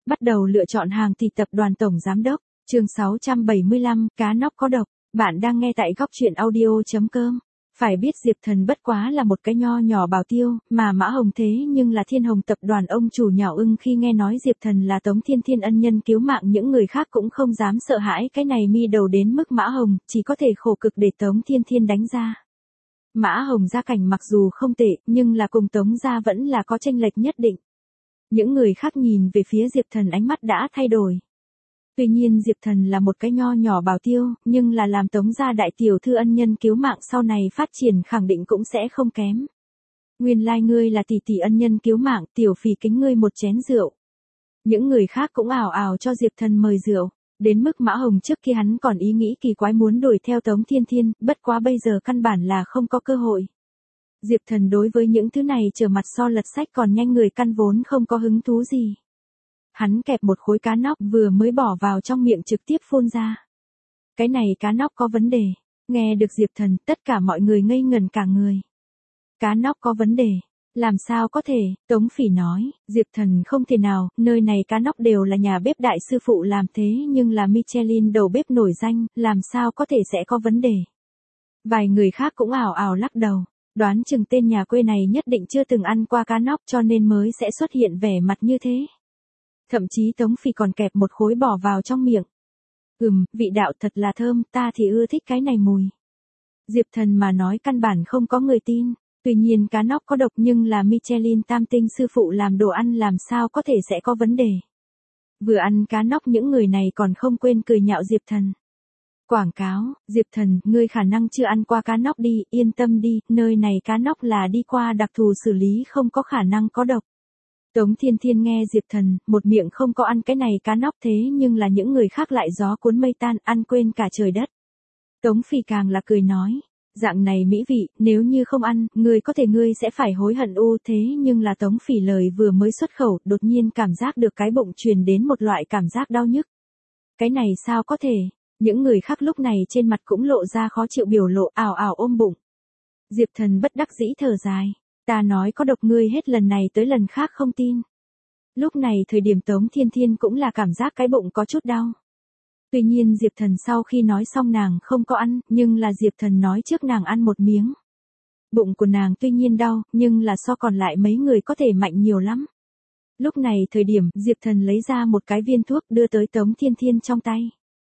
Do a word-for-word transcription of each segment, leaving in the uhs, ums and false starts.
Bắt đầu lựa chọn hàng thì tập đoàn tổng giám đốc, chương sáu trăm bảy mươi lăm, cá nóc có độc. Bạn đang nghe tại góc truyện audio.com. Phải biết Diệp Thần bất quá là một cái nho nhỏ bảo tiêu, mà Mã Hồng thế nhưng là Thiên Hồng tập đoàn ông chủ nhạo ưng. Khi nghe nói Diệp Thần là Tống Thiên Thiên ân nhân cứu mạng, những người khác cũng không dám sợ hãi cái này mi đầu đến mức Mã Hồng chỉ có thể khổ cực để Tống Thiên Thiên đánh ra. Mã Hồng gia cảnh mặc dù không tệ, nhưng là cùng Tống gia vẫn là có chênh lệch nhất định. Những người khác nhìn về phía Diệp Thần ánh mắt đã thay đổi. Tuy nhiên Diệp Thần là một cái nho nhỏ bảo tiêu, nhưng là làm Tống gia đại tiểu thư ân nhân cứu mạng, sau này phát triển khẳng định cũng sẽ không kém. Nguyên lai like ngươi là tỷ tỷ ân nhân cứu mạng, tiểu phì kính ngươi một chén rượu. Những người khác cũng ảo ảo cho Diệp Thần mời rượu, đến mức Mã Hồng trước khi hắn còn ý nghĩ kỳ quái muốn đuổi theo Tống Thiên Thiên, bất quá bây giờ căn bản là không có cơ hội. Diệp Thần đối với những thứ này trở mặt so lật sách còn nhanh, người căn vốn không có hứng thú gì. Hắn kẹp một khối cá nóc vừa mới bỏ vào trong miệng trực tiếp phun ra. Cái này cá nóc có vấn đề. Nghe được Diệp Thần, tất cả mọi người ngây ngẩn cả người. Cá nóc có vấn đề. Làm sao có thể, Tống Phỉ nói, Diệp Thần không thể nào, nơi này cá nóc đều là nhà bếp đại sư phụ làm, thế nhưng là Michelin đầu bếp nổi danh, làm sao có thể sẽ có vấn đề. Vài người khác cũng ảo ảo lắc đầu, đoán chừng tên nhà quê này nhất định chưa từng ăn qua cá nóc cho nên mới sẽ xuất hiện vẻ mặt như thế. Thậm chí Tống Phỉ còn kẹp một khối bỏ vào trong miệng. Ừm, vị đạo thật là thơm, ta thì ưa thích cái này mùi. Diệp Thần mà nói căn bản không có người tin. Tuy nhiên cá nóc có độc nhưng là Michelin tam tinh sư phụ làm đồ ăn, làm sao có thể sẽ có vấn đề. Vừa ăn cá nóc những người này còn không quên cười nhạo Diệp Thần. Quảng cáo, Diệp Thần, ngươi khả năng chưa ăn qua cá nóc đi, yên tâm đi, nơi này cá nóc là đi qua đặc thù xử lý, không có khả năng có độc. Tống Thiên Thiên nghe Diệp Thần, một miệng không có ăn cái này cá nóc, thế nhưng là những người khác lại gió cuốn mây tan, ăn quên cả trời đất. Tống Phỉ càng là cười nói, dạng này mỹ vị, nếu như không ăn, ngươi có thể ngươi sẽ phải hối hận u. Thế nhưng là Tống Phỉ lời vừa mới xuất khẩu, đột nhiên cảm giác được cái bụng truyền đến một loại cảm giác đau nhức. Cái này sao có thể, những người khác lúc này trên mặt cũng lộ ra khó chịu biểu lộ, ảo ảo ôm bụng. Diệp Thần bất đắc dĩ thở dài. Ta nói có độc, ngươi hết lần này tới lần khác không tin. Lúc này thời điểm Tống Thiên Thiên cũng là cảm giác cái bụng có chút đau. Tuy nhiên Diệp Thần sau khi nói xong nàng không có ăn, nhưng là Diệp Thần nói trước nàng ăn một miếng. Bụng của nàng tuy nhiên đau, nhưng là so còn lại mấy người có thể mạnh nhiều lắm. Lúc này thời điểm Diệp Thần lấy ra một cái viên thuốc đưa tới Tống Thiên Thiên trong tay.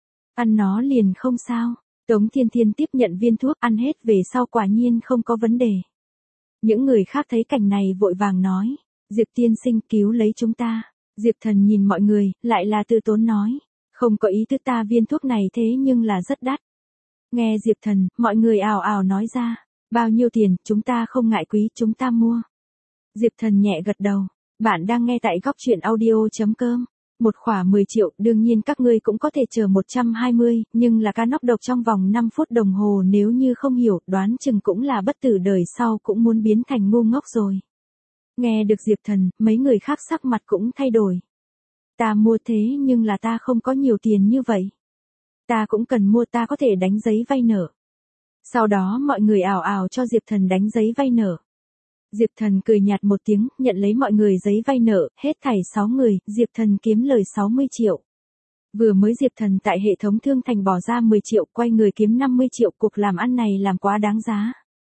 Ăn nó liền không sao. Tống Thiên Thiên tiếp nhận viên thuốc, ăn hết về sau quả nhiên không có vấn đề. Những người khác thấy cảnh này vội vàng nói, Diệp tiên sinh cứu lấy chúng ta. Diệp Thần nhìn mọi người, lại là từ tốn nói, không có ý tứ, ta viên thuốc này thế nhưng là rất đắt. Nghe Diệp Thần, mọi người ào ào nói ra, bao nhiêu tiền, chúng ta không ngại quý, chúng ta mua. Diệp Thần nhẹ gật đầu, bạn đang nghe tại góc truyện audio.com. Một khỏa mười triệu, đương nhiên các ngươi cũng có thể chờ một trăm hai mươi, nhưng là cá nóc độc trong vòng năm phút đồng hồ, nếu như không hiểu, đoán chừng cũng là bất tử, đời sau cũng muốn biến thành ngu ngốc rồi. Nghe được Diệp Thần, mấy người khác sắc mặt cũng thay đổi. Ta mua thế nhưng là ta không có nhiều tiền như vậy. Ta cũng cần mua, ta có thể đánh giấy vay nợ. Sau đó mọi người ảo ảo cho Diệp Thần đánh giấy vay nợ. Diệp Thần cười nhạt một tiếng, nhận lấy mọi người giấy vay nợ, hết thảy sáu người, Diệp Thần kiếm lời sáu mươi triệu. Vừa mới Diệp Thần tại hệ thống thương thành bỏ ra mười triệu, quay người kiếm năm mươi triệu, cuộc làm ăn này làm quá đáng giá.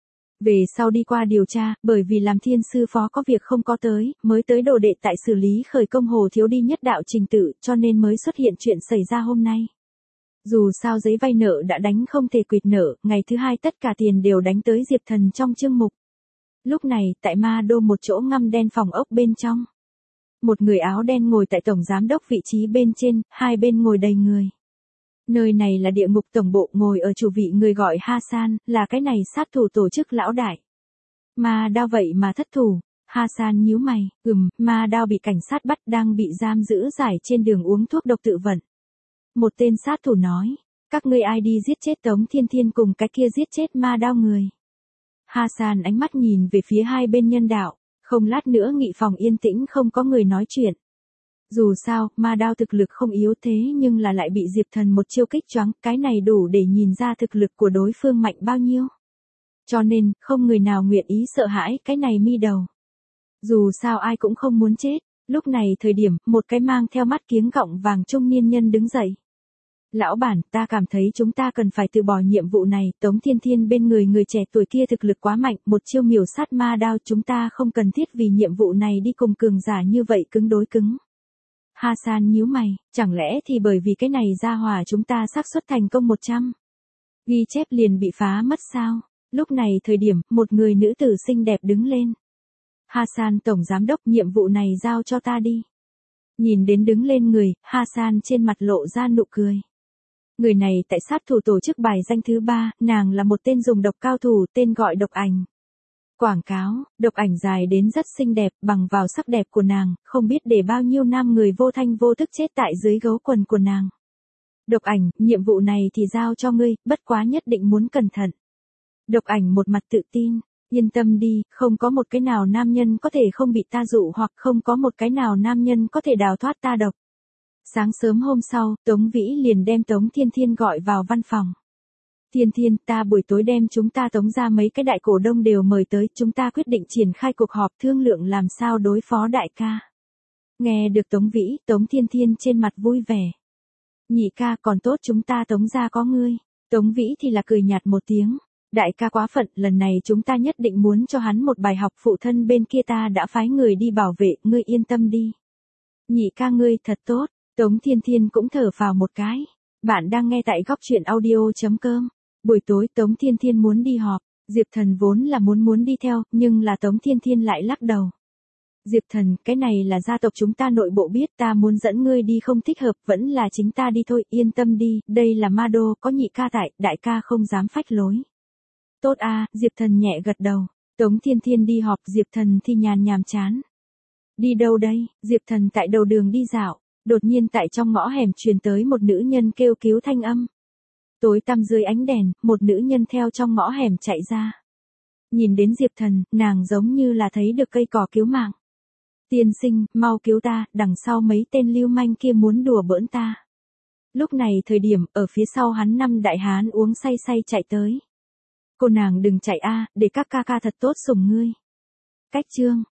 Về sau đi qua điều tra, bởi vì làm thiên sư phó có việc không có tới, mới tới đồ đệ tại xử lý khởi công hồ thiếu đi nhất đạo trình tự, cho nên mới xuất hiện chuyện xảy ra hôm nay. Dù sao giấy vay nợ đã đánh không thể quỵt nợ, ngày thứ hai tất cả tiền đều đánh tới Diệp Thần trong chương mục. Lúc này, tại Ma Đô một chỗ ngăm đen phòng ốc bên trong. Một người áo đen ngồi tại tổng giám đốc vị trí bên trên, hai bên ngồi đầy người. Nơi này là địa ngục tổng bộ, ngồi ở chủ vị người gọi Hassan, là cái này sát thủ tổ chức lão đại. Ma Đao vậy mà thất thủ. Hassan nhíu mày, ừm, Ma Đao bị cảnh sát bắt, đang bị giam giữ giải trên đường uống thuốc độc tự vận. Một tên sát thủ nói, các ngươi ai đi giết chết Tống Thiên Thiên cùng cái kia giết chết Ma Đao người. Hassan ánh mắt nhìn về phía hai bên nhân đạo, không lát nữa nghị phòng yên tĩnh không có người nói chuyện. Dù sao, Ma Đao thực lực không yếu thế nhưng là lại bị Diệp Thần một chiêu kích choáng, cái này đủ để nhìn ra thực lực của đối phương mạnh bao nhiêu. Cho nên, không người nào nguyện ý sợ hãi cái này mi đầu. Dù sao ai cũng không muốn chết, Lúc này thời điểm, một cái mang theo mắt kiếng gọng vàng trung niên nhân đứng dậy. Lão bản, ta cảm thấy chúng ta cần phải từ bỏ nhiệm vụ này, Tống Thiên Thiên bên người người trẻ tuổi kia thực lực quá mạnh, một chiêu miểu sát ma đao, chúng ta không cần thiết vì nhiệm vụ này đi cùng cường giả như vậy cứng đối cứng. Hasan nhíu mày, chẳng lẽ thì bởi vì cái này ra hỏa chúng ta xác suất thành công một trăm. Ghi chép liền bị phá mất sao? Lúc này thời điểm, một người nữ tử xinh đẹp đứng lên. Hasan tổng giám đốc, nhiệm vụ này giao cho ta đi. Nhìn đến đứng lên người, Hasan trên mặt lộ ra nụ cười. Người này tại sát thủ tổ chức bài danh thứ ba, nàng là một tên dùng độc cao thủ, tên gọi Độc Ảnh. Quảng cáo, Độc Ảnh dài đến rất xinh đẹp, bằng vào sắc đẹp của nàng, không biết để bao nhiêu nam người vô thanh vô thức chết tại dưới gấu quần của nàng. Độc Ảnh, nhiệm vụ này thì giao cho ngươi, bất quá nhất định muốn cẩn thận. Độc Ảnh một mặt tự tin, yên tâm đi, không có một cái nào nam nhân có thể không bị ta dụ hoặc không có một cái nào nam nhân có thể đào thoát ta độc. Sáng sớm hôm sau, Tống Vĩ liền đem Tống Thiên Thiên gọi vào văn phòng. Thiên Thiên, ta buổi tối đem chúng ta Tống ra mấy cái đại cổ đông đều mời tới, chúng ta quyết định triển khai cuộc họp thương lượng làm sao đối phó đại ca. Nghe được Tống Vĩ, Tống Thiên Thiên trên mặt vui vẻ. Nhị ca, còn tốt chúng ta Tống ra có ngươi. Tống Vĩ thì là cười nhạt một tiếng. Đại ca quá phận, lần này chúng ta nhất định muốn cho hắn một bài học, phụ thân bên kia ta đã phái người đi bảo vệ, ngươi yên tâm đi. Nhị ca ngươi thật tốt. Tống Thiên Thiên cũng thở phào một cái. Bạn đang nghe tại góc truyện audio chấm com. Buổi tối Tống Thiên Thiên muốn đi họp, Diệp Thần vốn là muốn muốn đi theo, nhưng là Tống Thiên Thiên lại lắc đầu. Diệp Thần, cái này là gia tộc chúng ta nội bộ biết, ta muốn dẫn ngươi đi không thích hợp, vẫn là chính ta đi thôi, yên tâm đi, đây là ma đô, có nhị ca tại, đại ca không dám phách lối. Tốt a, Diệp Thần nhẹ gật đầu. Tống Thiên Thiên đi họp, Diệp Thần thì nhàn nhàm chán. Đi đâu đây? Diệp Thần tại đầu đường đi dạo. Đột nhiên tại trong ngõ hẻm truyền tới một nữ nhân kêu cứu thanh âm. Tối tăm dưới ánh đèn, một nữ nhân theo trong ngõ hẻm chạy ra. Nhìn đến Diệp Thần, nàng giống như là thấy được cây cỏ cứu mạng. Tiên sinh, mau cứu ta, đằng sau mấy tên lưu manh kia muốn đùa bỡn ta. Lúc này thời điểm, ở phía sau hắn năm đại hán uống say say chạy tới. Cô nàng đừng chạy a, để các ca ca thật tốt sủng ngươi. Cách chương.